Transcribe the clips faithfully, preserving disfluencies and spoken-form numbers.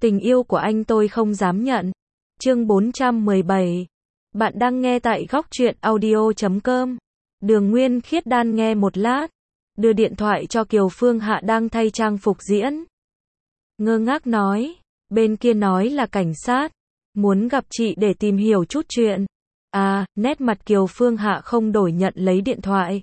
Tình yêu của anh tôi không dám nhận. Chương bốn trăm mười bảy. Bạn đang nghe tại góc truyện audio chấm com. Đường Nguyên Khiết đan nghe một lát, đưa điện thoại cho Kiều Phương Hạ đang thay trang phục diễn. Ngơ ngác nói, bên kia nói là cảnh sát, muốn gặp chị để tìm hiểu chút chuyện. À, nét mặt Kiều Phương Hạ không đổi nhận lấy điện thoại.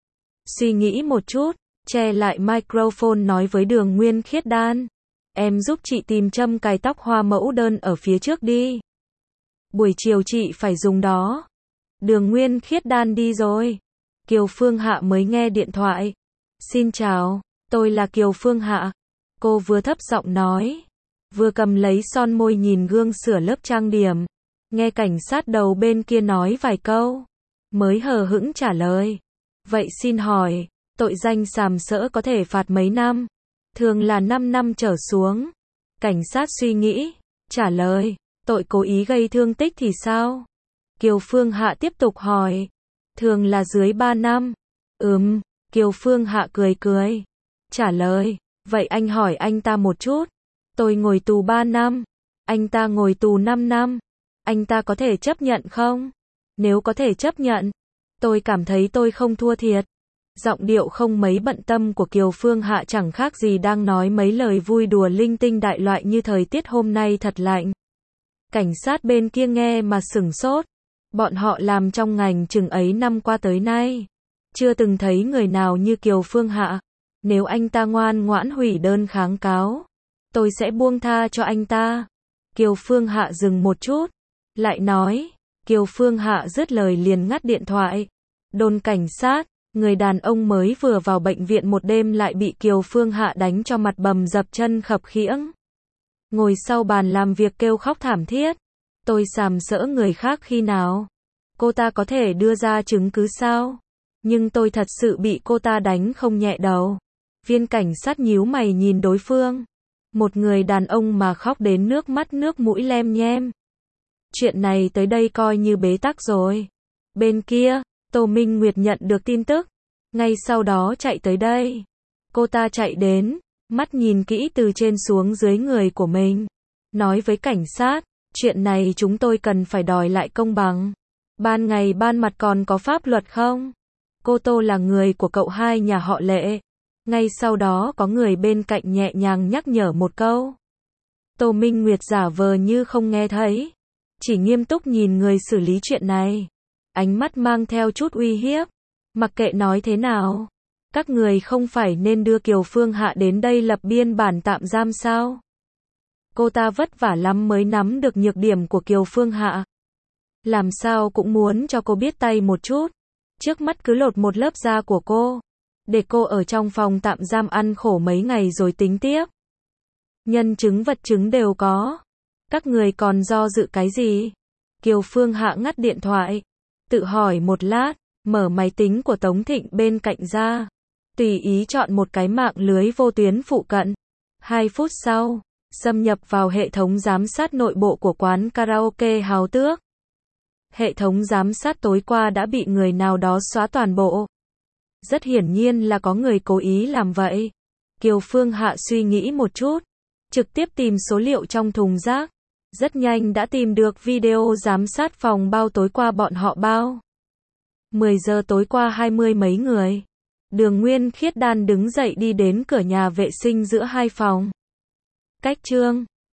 Suy nghĩ một chút, che lại microphone nói với Đường Nguyên Khiết đan. Em giúp chị tìm châm cài tóc hoa mẫu đơn ở phía trước đi. Buổi chiều chị phải dùng đó. Đường Nguyên Khiết đan đi rồi. Kiều Phương Hạ mới nghe điện thoại. Xin chào, tôi là Kiều Phương Hạ. Cô vừa thấp giọng nói, vừa cầm lấy son môi nhìn gương sửa lớp trang điểm. Nghe cảnh sát đầu bên kia nói vài câu, mới hờ hững trả lời. Vậy xin hỏi, tội danh sàm sỡ có thể phạt mấy năm? Thường là năm năm trở xuống. Cảnh sát suy nghĩ, trả lời, tội cố ý gây thương tích thì sao? Kiều Phương Hạ tiếp tục hỏi, thường là dưới ba năm. Ừm, Kiều Phương Hạ cười cười, trả lời, vậy anh hỏi anh ta một chút. Tôi ngồi tù ba năm, anh ta ngồi tù năm năm. Anh ta có thể chấp nhận không? Nếu có thể chấp nhận, tôi cảm thấy tôi không thua thiệt. Giọng điệu không mấy bận tâm của Kiều Phương Hạ chẳng khác gì đang nói mấy lời vui đùa linh tinh đại loại như thời tiết hôm nay thật lạnh. Cảnh sát bên kia nghe mà sửng sốt. Bọn họ làm trong ngành chừng ấy năm qua tới nay, chưa từng thấy người nào như Kiều Phương Hạ. Nếu anh ta ngoan ngoãn hủy đơn kháng cáo, tôi sẽ buông tha cho anh ta. Kiều Phương Hạ dừng một chút, lại nói. Kiều Phương Hạ dứt lời liền ngắt điện thoại. Đồn cảnh sát, người đàn ông mới vừa vào bệnh viện một đêm lại bị Kiều Phương Hạ đánh cho mặt bầm dập chân khập khiễng. Ngồi sau bàn làm việc kêu khóc thảm thiết. Tôi sàm sỡ người khác khi nào? Cô ta có thể đưa ra chứng cứ sao? Nhưng tôi thật sự bị cô ta đánh không nhẹ đầu. Viên cảnh sát nhíu mày nhìn đối phương. Một người đàn ông mà khóc đến nước mắt nước mũi lem nhem. Chuyện này tới đây coi như bế tắc rồi. Bên kia, Tô Minh Nguyệt nhận được tin tức, ngay sau đó chạy tới đây. Cô ta chạy đến, mắt nhìn kỹ từ trên xuống dưới người của mình, nói với cảnh sát, chuyện này chúng tôi cần phải đòi lại công bằng. Ban ngày ban mặt còn có pháp luật không? Cô Tô là người của cậu hai nhà họ Lệ. Ngay sau đó có người bên cạnh nhẹ nhàng nhắc nhở một câu. Tô Minh Nguyệt giả vờ như không nghe thấy, chỉ nghiêm túc nhìn người xử lý chuyện này. Ánh mắt mang theo chút uy hiếp. Mặc kệ nói thế nào, các người không phải nên đưa Kiều Phương Hạ đến đây lập biên bản tạm giam sao? Cô ta vất vả lắm mới nắm được nhược điểm của Kiều Phương Hạ. Làm sao cũng muốn cho cô biết tay một chút. Trước mắt cứ lột một lớp da của cô, để cô ở trong phòng tạm giam ăn khổ mấy ngày rồi tính tiếp. Nhân chứng vật chứng đều có. Các người còn do dự cái gì? Kiều Phương Hạ ngắt điện thoại, tự hỏi một lát, mở máy tính của Tống Thịnh bên cạnh ra, tùy ý chọn một cái mạng lưới vô tuyến phụ cận. Hai phút sau, xâm nhập vào hệ thống giám sát nội bộ của quán karaoke Hào Tước. Hệ thống giám sát tối qua đã bị người nào đó xóa toàn bộ. Rất hiển nhiên là có người cố ý làm vậy. Kiều Phương Hạ suy nghĩ một chút, trực tiếp tìm số liệu trong thùng rác. Rất nhanh đã tìm được video giám sát phòng bao tối qua bọn họ bao. mười giờ tối qua hai mươi mấy người. Đường Nguyên Khiết đan đứng dậy đi đến cửa nhà vệ sinh giữa hai phòng. Cách Trương